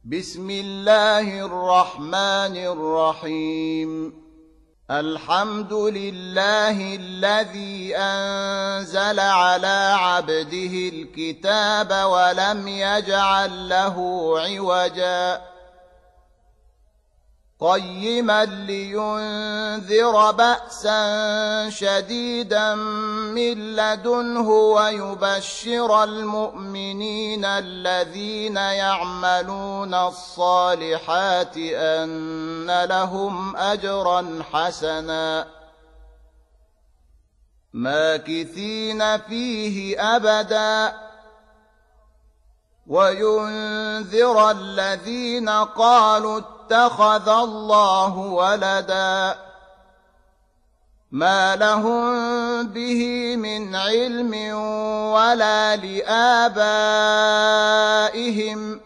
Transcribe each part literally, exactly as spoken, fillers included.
بسم الله الرحمن الرحيم. الحمد لله الذي أنزل على عبده الكتاب ولم يجعل له عوجا قيما لينذر بأسا شديدا من لدنه ويبشر المؤمنين الذين يعملون الصالحات أن لهم أجرا حسنا ماكثين فيه أبدا وينذر الذين قالوا اتخذ الله ولدا ما لهم به من علم ولا لآبائهم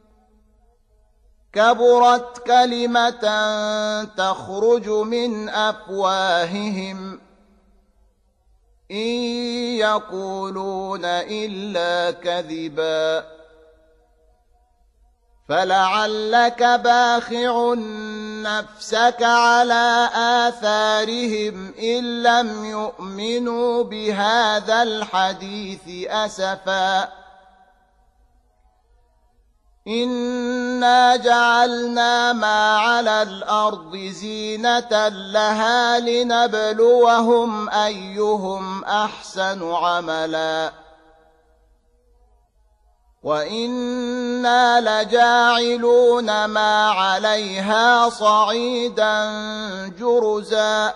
كبرت كلمة تخرج من أفواههم إن يقولون إلا كذبا فلعلك باخع نفسك على آثارهم إن لم يؤمنوا بهذا الحديث أسفا إنا جعلنا ما على الأرض زينة لها لنبلوهم أيهم أحسن عملا وإنا لجاعلون ما عليها صعيدا جرزا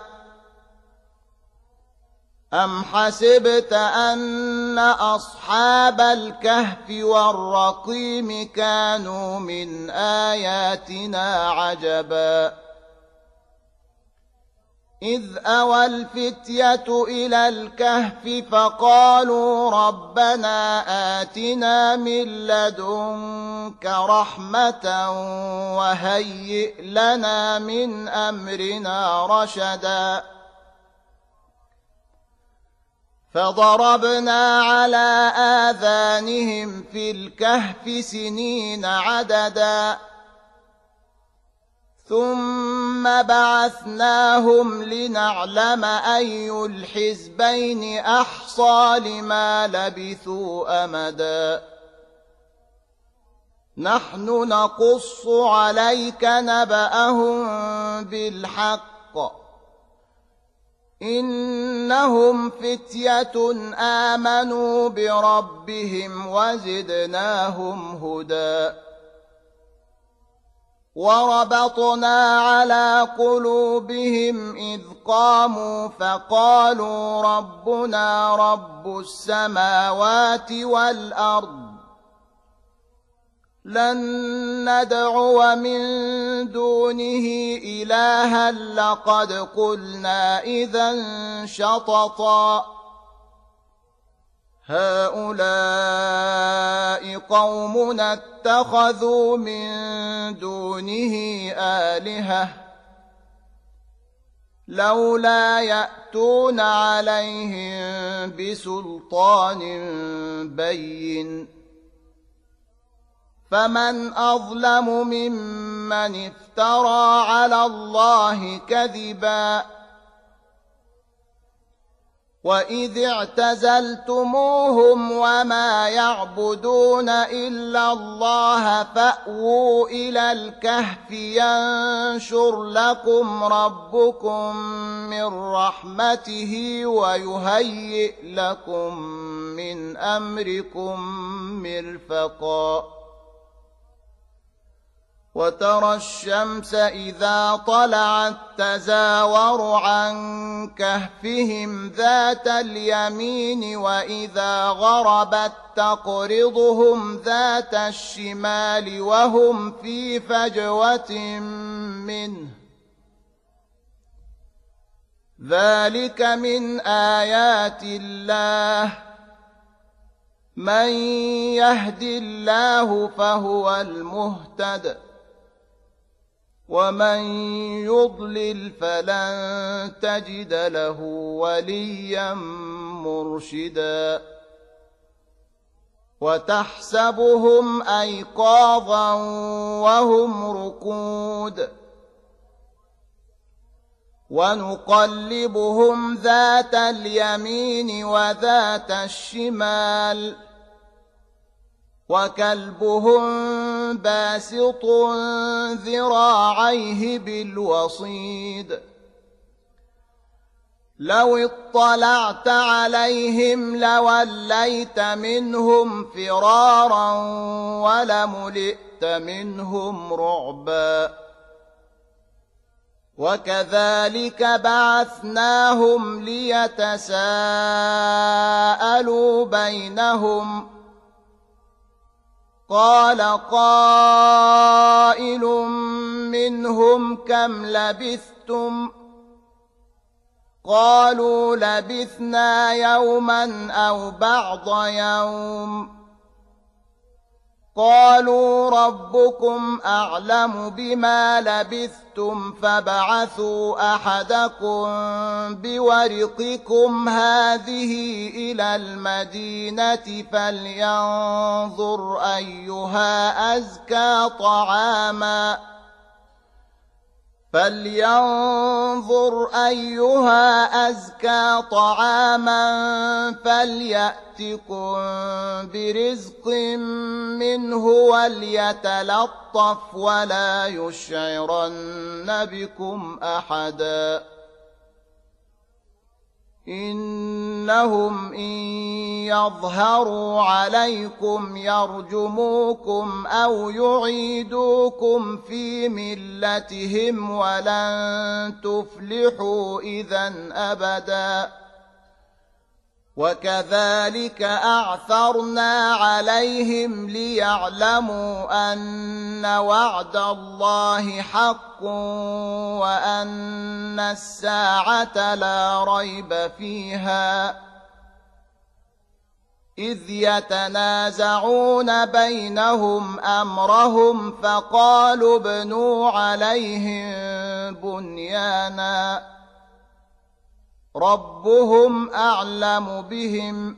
أم حسبت أن أصحاب الكهف والرقيم كانوا من آياتنا عجبا إذ أوى الفتية إلى الكهف فقالوا ربنا آتنا من لدنك رحمة وهيئ لنا من أمرنا رشدا فضربنا على آذانهم في الكهف سنين عددا ثم بعثناهم لنعلم أي الحزبين أحصى لما لبثوا أمدا نحن نقص عليك نبأهم بالحق إنهم فتية آمنوا بربهم وزدناهم هدى وربطنا على قلوبهم إذ قاموا فقالوا ربنا رب السماوات والأرض لن ندعو من دونه إلها لقد قلنا إذا شططا هؤلاء قومنا اتخذوا من دونه آلهة لولا يأتون عليهم بسلطان بين فمن أظلم ممن افترى على الله كذبا وإذ اعتزلتموهم وما يعبدون إلا الله فأووا إلى الكهف ينشر لكم ربكم من رحمته ويهيئ لكم من أمركم مرفقا وترى الشمس إذا طلعت تزاور عن كهفهم ذات اليمين وإذا غربت تقرضهم ذات الشمال وهم في فجوة منه ذلك من آيات الله من يهد الله فهو المهتد ومن يضلل فلن تجد له وليا مرشدا وتحسبهم أيقاظا وهم رقود ونقلبهم ذات اليمين وذات الشمال وكلبهم باسط ذراعيه بالوصيد لو اطلعت عليهم لوليت منهم فرارا ولملئت منهم رعبا وكذلك بعثناهم ليتساءلوا بينهم قال قائل منهم كم لبثتم قالوا لبثنا يوما أو بعض يوم قالوا ربكم أعلم بما لبثتم فابعثوا أحدكم بورقكم هذه إلى المدينة فلينظر أيها أزكى طعاما فلينظر أيها أزكى طعاما فليأتكم برزق منه وليتلطف ولا يشعرن بكم أحدا إنهم إن يظهروا عليكم يرجموكم أو يعيدوكم في ملتهم ولن تفلحوا إذا أبدا وكذلك أعثرنا عليهم ليعلموا أن وعد الله حق وأن الساعة لا ريب فيها إذ يتنازعون بينهم أمرهم فقالوا ابنوا عليهم بنيانا ربهم أعلم بهم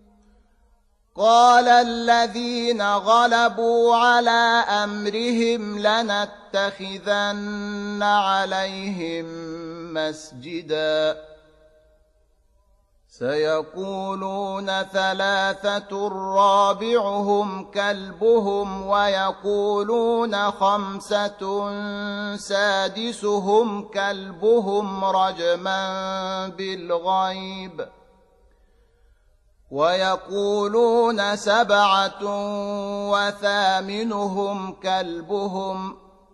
قال الذين غلبوا على أمرهم لنتخذن عليهم مسجدا سيقولون ثلاثة رابعهم كلبهم ويقولون خمسة سادسهم كلبهم رجما بالغيب ويقولون سبعة وثامنهم كلبهم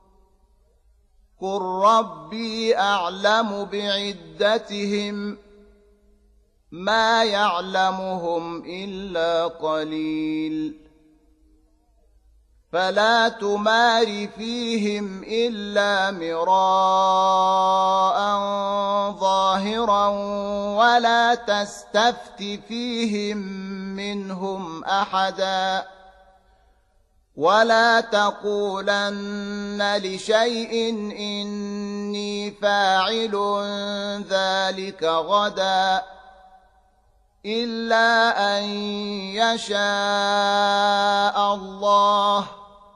قل ربي أعلم بعدتهم ما يعلمهم إلا قليل فلا تمار فيهم إلا مراء ظاهرا ولا تستفت فيهم منهم أحدا ولا تقولن لشيء إني فاعل ذلك غدا إلا أن يشاء الله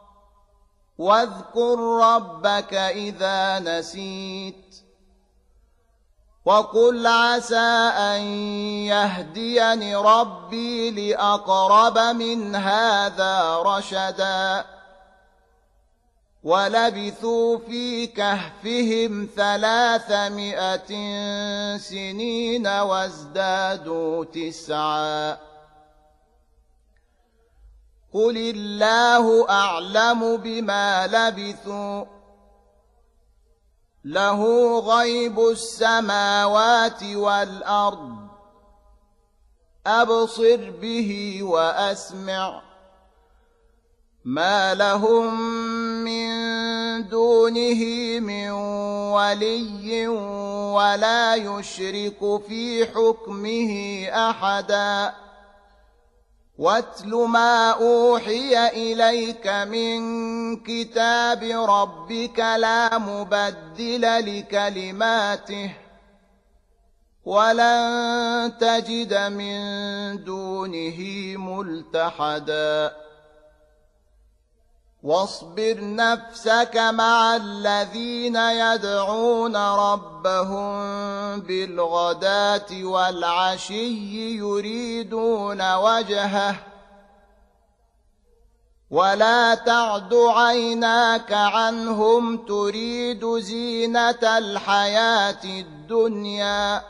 واذكر ربك إذا نسيت وقل عسى أن يهديني ربي لأقرب من هذا رشدا ولبثوا في كهفهم ثلاثمائة سنين وازدادوا تسعا قل الله أعلم بما لبثوا له غيب السماوات والأرض أبصر به وأسمع ما لهم من دونه من ولي ولا يشرك في حكمه أحدا واتل ما أوحي إليك من كتاب ربك لا مبدل لكلماته ولن تجد من دونه ملتحدا واصبر نفسك مع الذين يدعون ربهم بالغداة والعشي يريدون وجهه ولا تعد عيناك عنهم تريد زينة الحياة الدنيا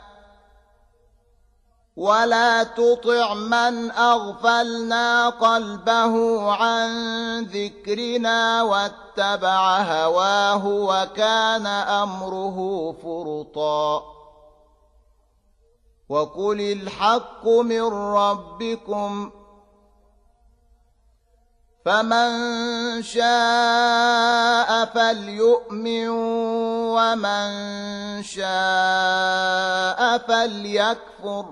ولا تطع من أغفلنا قلبه عن ذكرنا واتبع هواه وكان أمره فرطا وقل الحق من ربكم فمن شاء فليؤمن ومن شاء فليكفر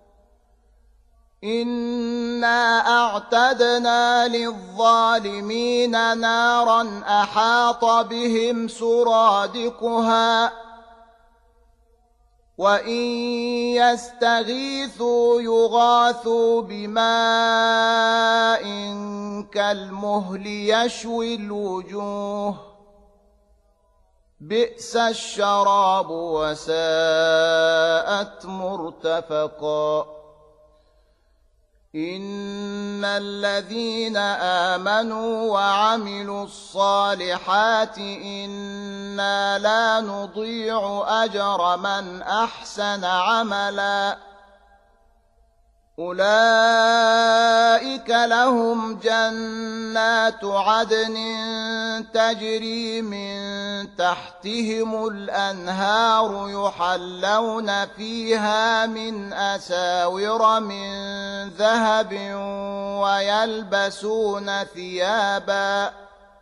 إنا أعتدنا للظالمين نارا أحاط بهم سرادقها وإن يستغيثوا يغاثوا بماء كالمهل يشوي الوجوه بئس الشراب وساءت مرتفقا إن الذين آمنوا وعملوا الصالحات إنا لا نضيع أجر من أحسن عملا أولئك لهم جنات عدن تجري من تحتهم الأنهار يحلون فيها من أساور من ذهب ويلبسون ثيابا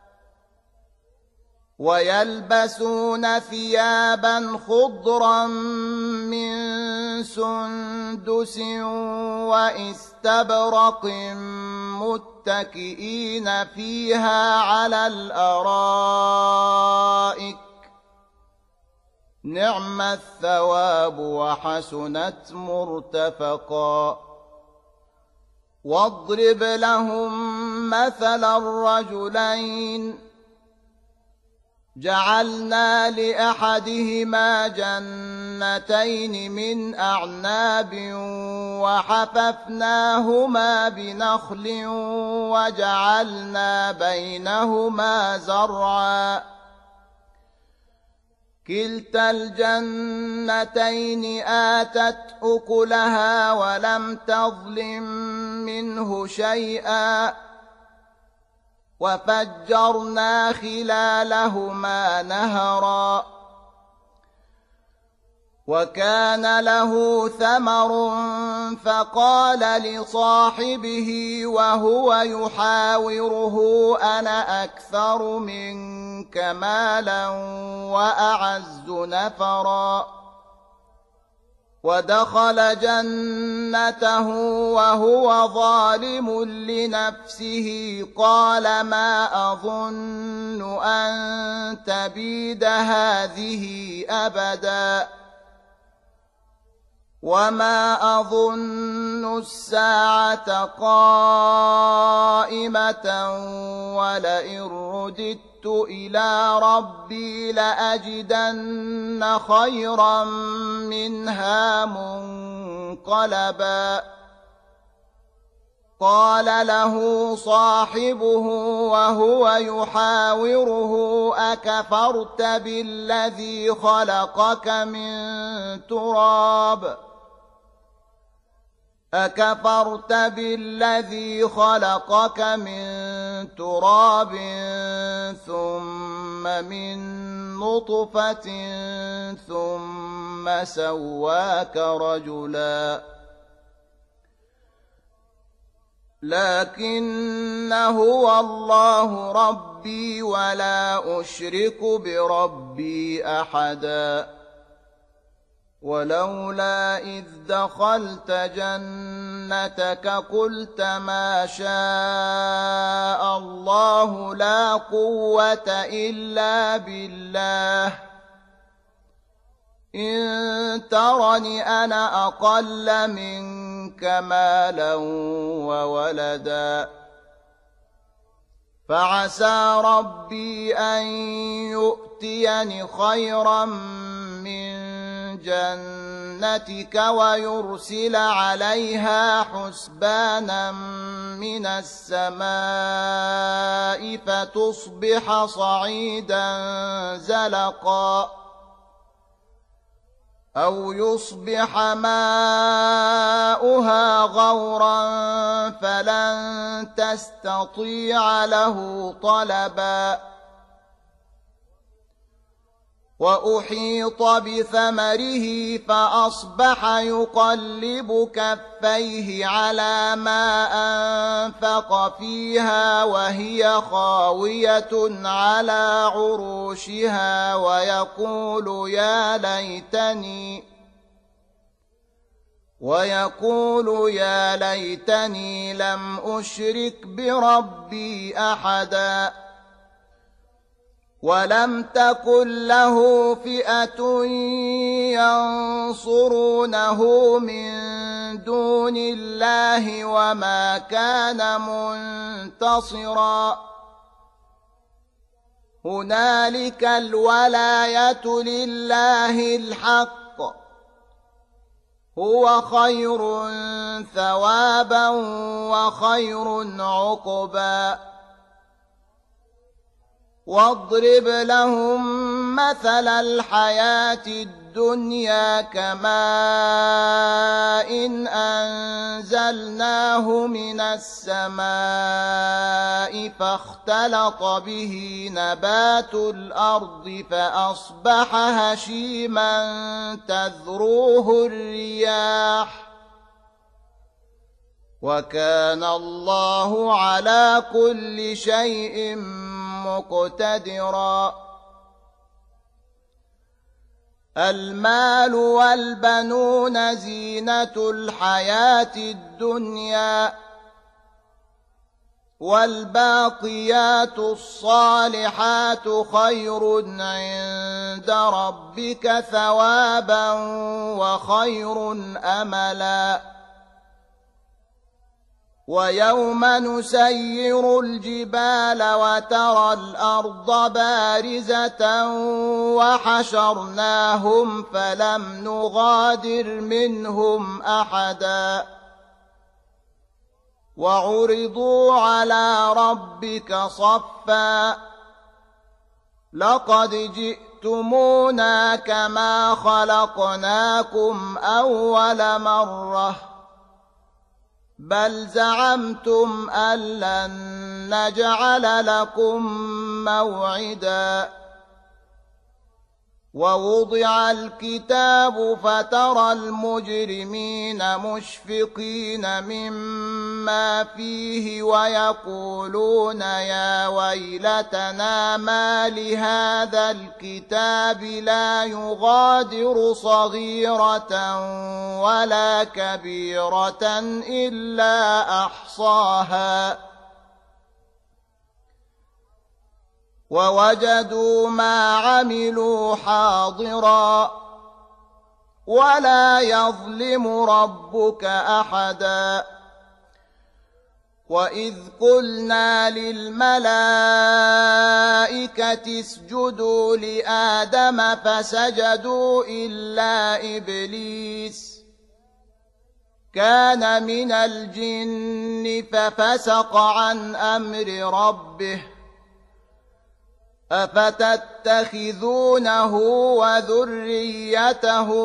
ويلبسون ثيابا خضرا من سندس واستبرق متكئين فيها على الأرائك نعم الثواب وحسنت مرتفقا واضرب لهم مثل الرجلين جعلنا لأحدهما جنتين من أعناب وحففناهما بنخل وجعلنا بينهما زرعا كلتا الجنتين آتت أكلها ولم تظلم منه شيئا وفجرنا خلالهما نهرا وكان له ثمر فقال لصاحبه وهو يحاوره أنا أكثر منك مالا وأعز نفرا ودخل جنته وهو ظالم لنفسه قال ما أظن أن تبيد هذه أبدا وما أظن الساعة قائمة ولئن رددت إلى ربي لأجدن خيرا منها منقلبا قال له صاحبه وهو يحاوره أكفرت بالذي خلقك من تراب أكفرت بالذي خلقك من تراب ثم من نطفة ثم سواك رجلا لكن هو الله ربي ولا أشرك بربي أحدا ولولا إذ دخلت جنتك قلت ما شاء الله لا قوة إلا بالله إن ترني أنا أقل منك مالا وولدا فعسى ربي أن يؤتيني خيرا من جنتك ويرسل عليها حسبانا من السماء فتصبح صعيدا زلقا أو يصبح ماؤها غورا فلن تستطيع له طلبا وأحيط بثمره فأصبح يقلب كفيه على ما أنفق فيها وهي خاوية على عروشها ويقول يا ليتني ويقول يا ليتني لم أشرك بربي أحدا ولم تكن له فئة ينصرونه من دون الله وما كان منتصرا هنالك الولاية لله الحق هو خير ثوابا وخير عقبا واضرب لهم مثل الحياة الدنيا كماء إن أنزلناه من السماء فاختلط به نبات الأرض فأصبح هشيما تذروه الرياح وكان الله على كل شيء مقتدرا المال والبنون زينة الحياة الدنيا والباقيات الصالحات خير عند ربك ثوابا وخير أملا ويوم نسير الجبال وترى الأرض بارزة وحشرناهم فلم نغادر منهم أحدا وعرضوا على ربك صفا لقد جئتمونا كما خلقناكم أول مرة بل زعمتم أن لن نجعل لكم موعدا ووضع الكتاب فترى المجرمين مشفقين مما فيه ويقولون يا ويلتنا ما لهذا الكتاب لا يغادر صغيرة ولا كبيرة إلا أحصاها ووجدوا ما عملوا حاضرا ولا يظلم ربك أحدا وإذ قلنا للملائكة اسجدوا لآدم فسجدوا إلا إبليس كان من الجن ففسق عن أمر ربه أفتتخذونه وذريته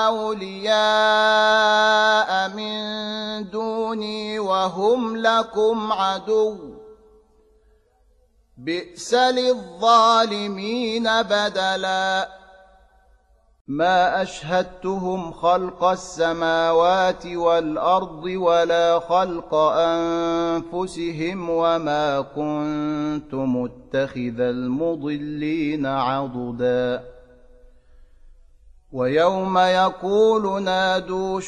أولياء من دوني وهم لكم عدو بئس للظالمين بدلا ما أشهدتهم خلق السماوات والأرض ولا خلق أنفسهم وما كنت متخذ المضلين عضدا ويوم يقول نادوا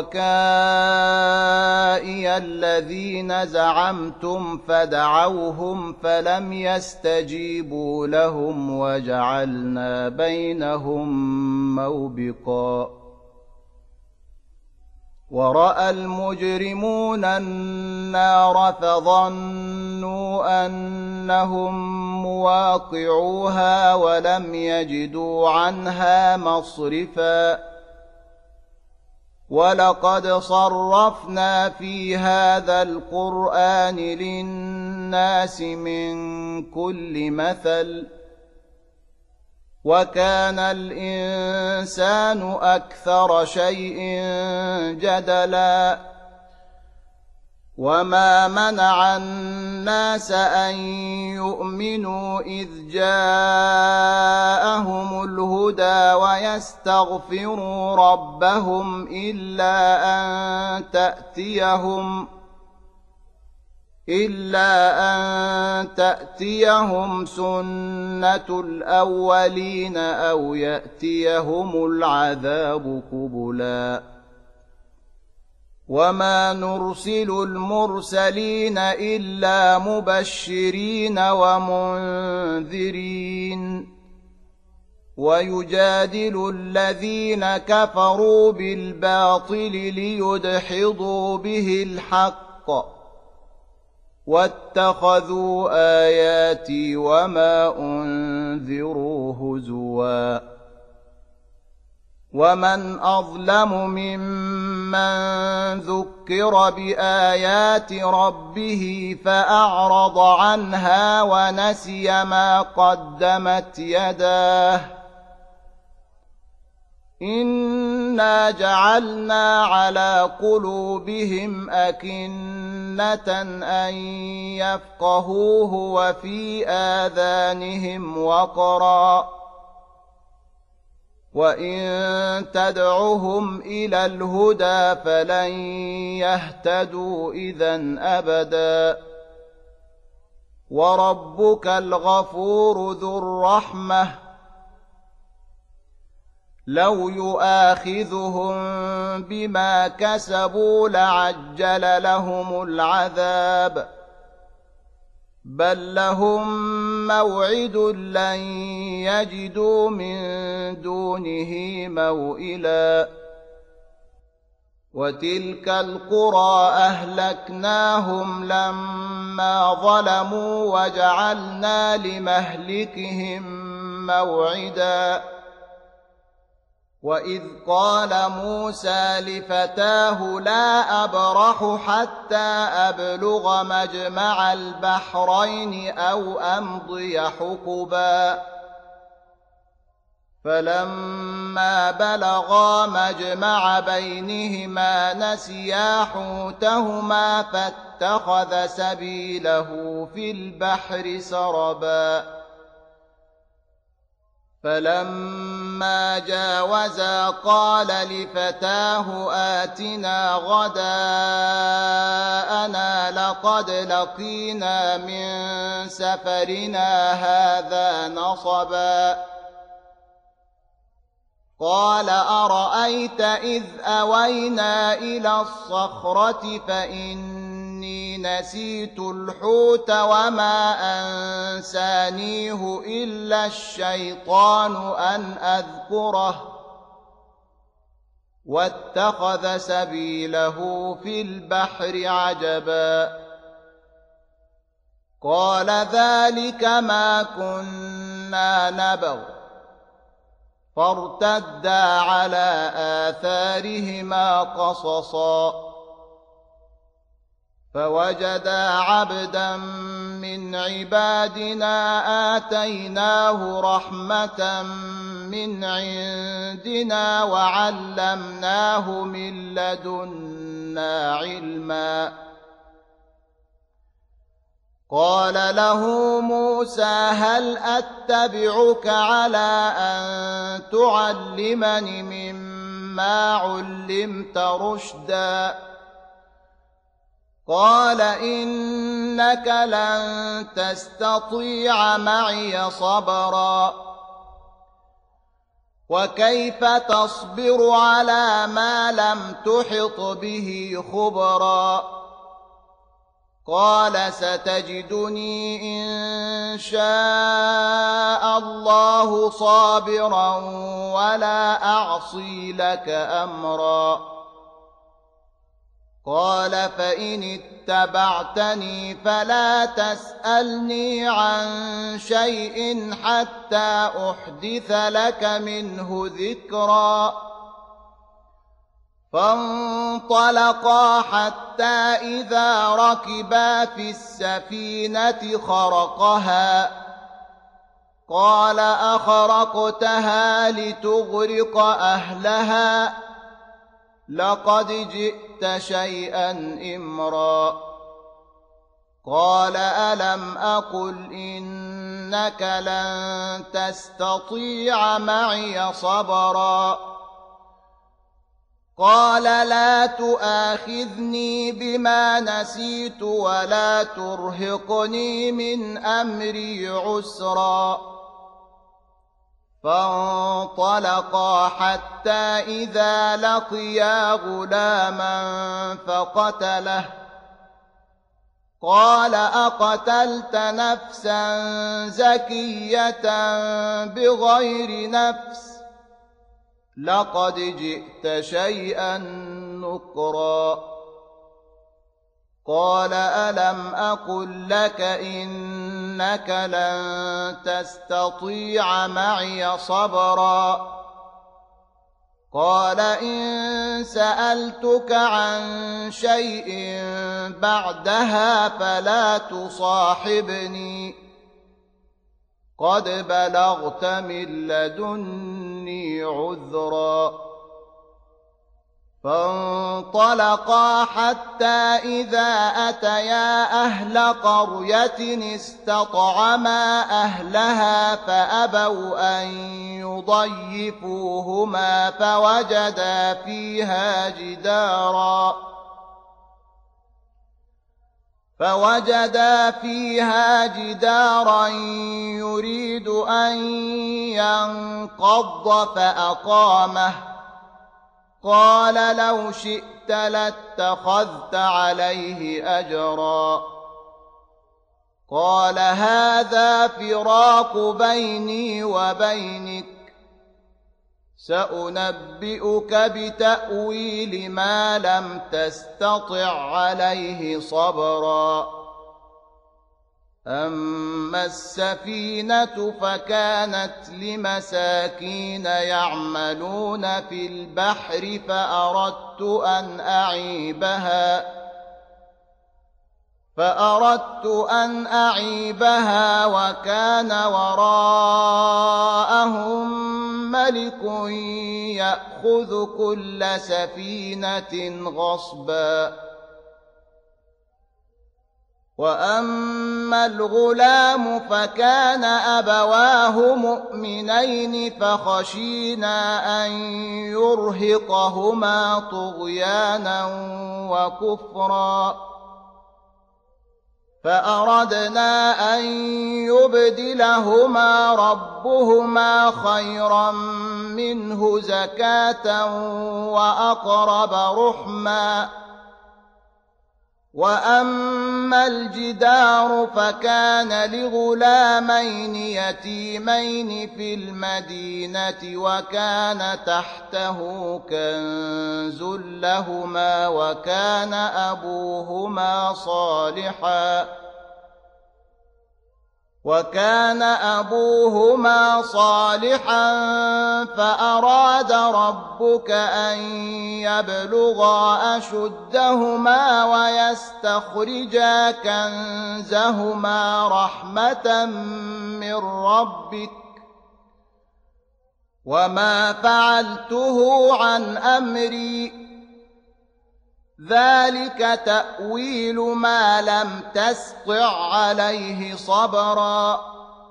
شركائي الذين زعمتم فدعوهم فلم يستجيبوا لهم وجعلنا بينهم موبقا ورأى المجرمون النار فظنوا أنهم مواقعوها ولم يجدوا عنها مصرفا ولقد صرفنا في هذا القرآن للناس من كل مثل وكان الإنسان أكثر شيء جدلا وما منع الناس أن يؤمنوا إذ جاءهم الهدى ويستغفروا ربهم إلا أن تأتيهم إلا أن تأتيهم سنة الأولين أو يأتيهم العذاب قبلا وما نرسل المرسلين إلا مبشرين ومنذرين ويجادل الذين كفروا بالباطل ليدحضوا به الحق واتخذوا آياتي وما أنذروا هزوا ومن أظلم ممن ذكر بآيات ربه فأعرض عنها ونسي ما قدمت يداه إنا جعلنا على قلوبهم أكنة أن يفقهوه وفي آذانهم وقرا وإن تدعهم إلى الهدى فلن يهتدوا إذن أبدا وربك الغفور ذو الرحمة لو يؤاخذهم بما كسبوا لعجل لهم العذاب بل لهم موعد لن يجدوا من دونه موئلا وتلك القرى أهلكناهم لما ظلموا وجعلنا لمهلكهم موعدا وإذ قال موسى لفتاه لا أبرح حتى أبلغ مجمع البحرين أو أمضي حقبا فلما بلغا مجمع بينهما نسيا حوتهما فاتخذ سبيله في البحر سربا فلما جاوزا قال لفتاه آتنا غداءنا لقد لقينا من سفرنا هذا نصبا قال أرأيت إذ أوينا إلى الصخرة فإني نسيت الحوت وما أنسانيه إلا الشيطان أن أذكره واتخذ سبيله في البحر عجبا قال ذلك ما كنا نبغ فارتدا على آثارهما قصصا فوجدا عبدا من عبادنا آتيناه رحمة من عندنا وعلمناه من لدنا علما قال له موسى هل أتبعك على أن تعلمني مما علمت رشدا قال إنك لن تستطيع معي صبرا وكيف تصبر على ما لم تحط به خبرا قال ستجدني إن شاء الله صابرا ولا أعصي لك أمرا قال فإن اتبعتني فلا تسألني عن شيء حتى أحدث لك منه ذكرا فانطلقا حتى إذا ركبا في السفينة خرقها قال أخرقتها لتغرق أهلها لقد جئت شيئا إمرا قال ألم أقل إنك لن تستطيع معي صبرا قال لا تؤاخذني بما نسيت ولا ترهقني من أمري عسرا فانطلقا حتى إذا لقيا غلاما فقتله قال أقتلت نفسا زكية بغير نفس لقد جئت شيئا نكرا قال ألم أقل لك إنك لن تستطيع معي صبرا قال إن سألتك عن شيء بعدها فلا تصاحبني قد بلغت من لدني عذرا فانطلقا حتى إذا أتيا أهل قرية استطعما أهلها فأبوا أن يضيفوهما فوجدا فيها جدارا فوجدا فيها جدارا يريد أن ينقض فأقامه قال لو شئت لاتخذت عليه أجرا قال هذا فراق بيني وبينك سأنبئك بتأويل ما لم تستطع عليه صبرا أما السفينة فكانت لمساكين يعملون في البحر فأردت أن أعيبها فأردت أن أعيبها وكان وراءهم ملك يأخذ كل سفينة غصبا وأما الغلام فكان أبواه مؤمنين فخشينا أن يرهقهما طغيانا وكفرا فأردنا أن يبدلهما ربهما خيرا منه زكاة وأقرب رحما وأما الجدار فكان لغلامين يتيمين في المدينة وكان تحته كنز لهما وكان أبوهما صالحا وكان أبوهما صالحا فأراد ربك أن يبلغا أشدهما ويستخرجا كنزهما رحمة من ربك وما فعلته عن أمري ذلك تأويل ما لم تسطع عليه صبرا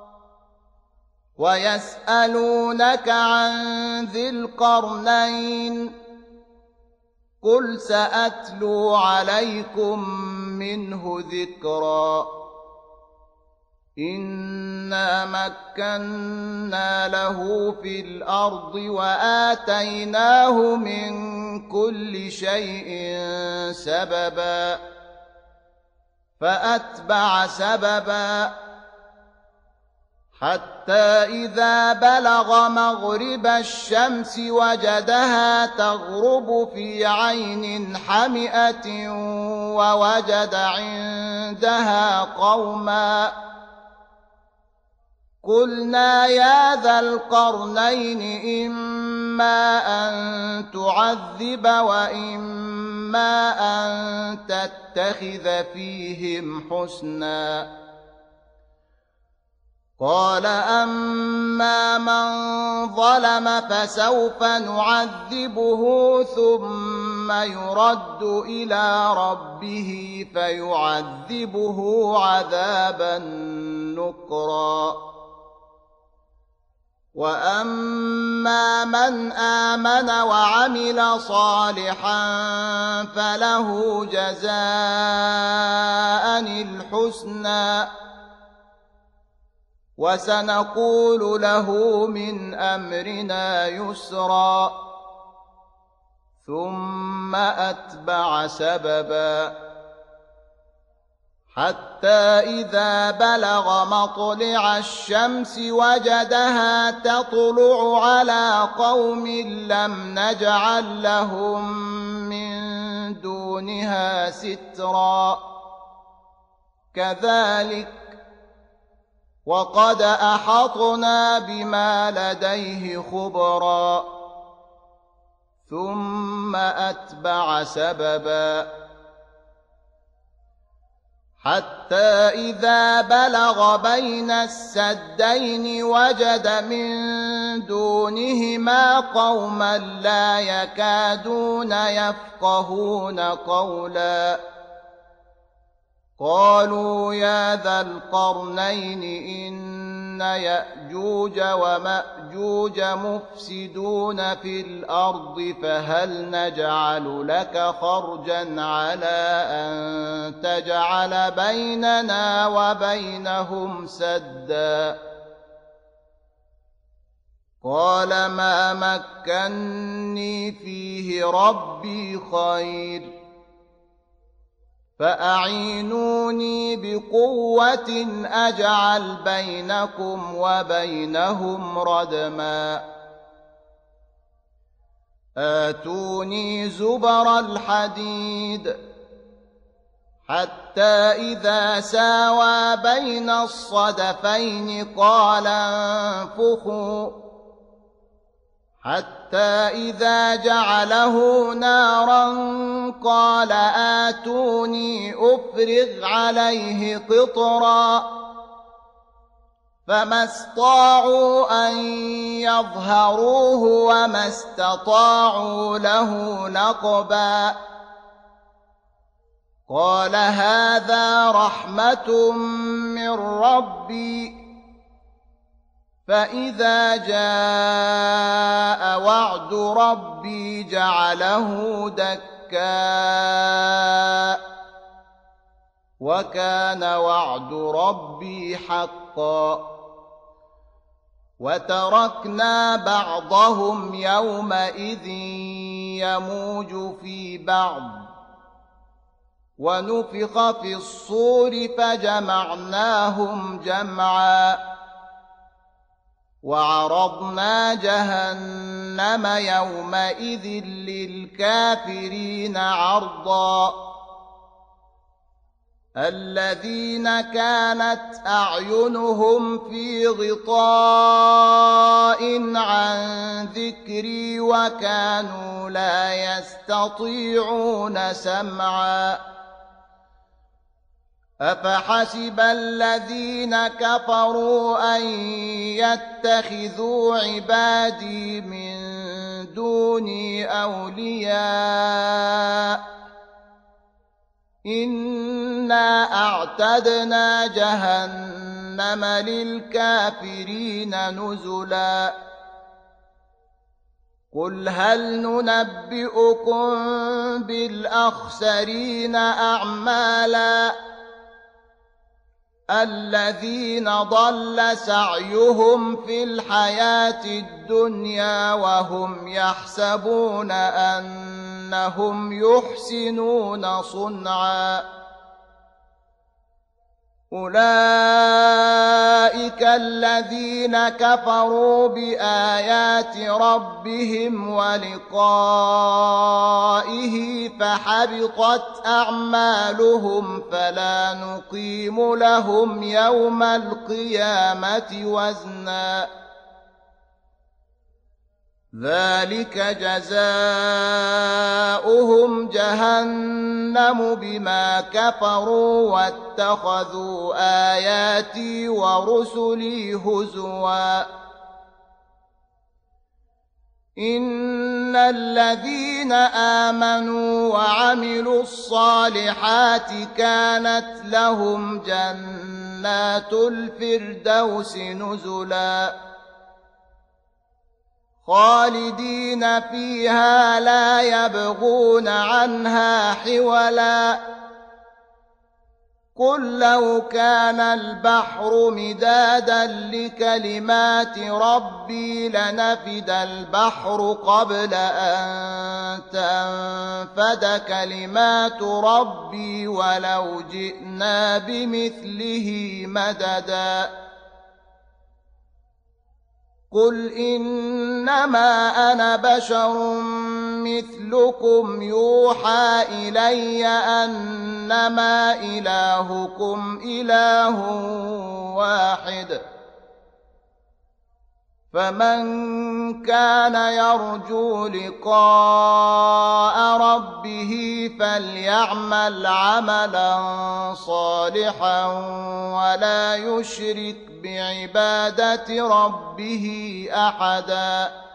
ويسألونك عن ذي القرنين قل سأتلو عليكم منه ذكرا إنا مكنا له في الأرض وآتيناه من كل شيء سببا فأتبع سببا حتى إذا بلغ مغرب الشمس وجدها تغرب في عين حمئة ووجد عندها قوما قلنا يا ذا القرنين إما أن تعذب وإما أن تتخذ فيهم حسنا قال أما من ظلم فسوف نعذبه ثم يرد إلى ربه فيعذبه عذابا نكرا وأما من آمن وعمل صالحا فله جزاء الحسنى وسنقول له من أمرنا يسرا ثم أتبع سببا حتى إذا بلغ مطلع الشمس وجدها تطلع على قوم لم نجعل لهم من دونها سترا كذلك وقد أحطنا بما لديه خبرا ثم أتبع سببا حتى إذا بلغ بين السدين وجد من دونهما قوما لا يكادون يفقهون قولا قالوا يا ذا القرنين إن يأجوج ومأجوج مفسدون في الأرض فهل نجعل لك خرجا على أن تجعل بيننا وبينهم سدا قال ما مكني فيه ربي خير فأعينوني بقوة أجعل بينكم وبينهم ردما آتوني زبر الحديد حتى إذا ساوى بين الصدفين قال انفخوا حتى إذا جعله نارا قال آتوني أفرغ عليه قطرا فما استطاعوا أن يظهروه وما استطاعوا له نقبا قال هذا رحمة من ربي فإذا جاء وعد ربي جعله دكا وكان وعد ربي حقا وتركنا بعضهم يومئذ يموج في بعض ونفخ في الصور فجمعناهم جمعا وعرضنا جهنم يومئذ للكافرين عرضا الذين كانت أعينهم في غطاء عن ذكري وكانوا لا يستطيعون سمعا أفحسب الذين كفروا أن يتخذوا عبادي من دوني أولياء إنا أعتدنا جهنم للكافرين نزلا قل هل ننبئكم بالأخسرين أعمالا الذين ضل سعيهم في الحياة الدنيا وهم يحسبون أنهم يحسنون صنعا أولئك الذين كفروا بآيات ربهم ولقائه فحبطت أعمالهم فلا نقيم لهم يوم القيامة وزنا ذلك جزاؤهم جهنم بما كفروا واتخذوا آياتي ورسلي هزوا إن الذين آمنوا وعملوا الصالحات كانت لهم جنات الفردوس نزلا خالدين فيها لا يبغون عنها حولا قل لو كان البحر مدادا لكلمات ربي لنفد البحر قبل أن تنفد كلمات ربي ولو جئنا بمثله مددا قل إنما أنا بشر مثلكم يوحى إلي أنما إلهكم إله واحد فمن كان يرجو لقاء ربه فليعمل عملا صالحا ولا يشرك بعبادة ربه أحدا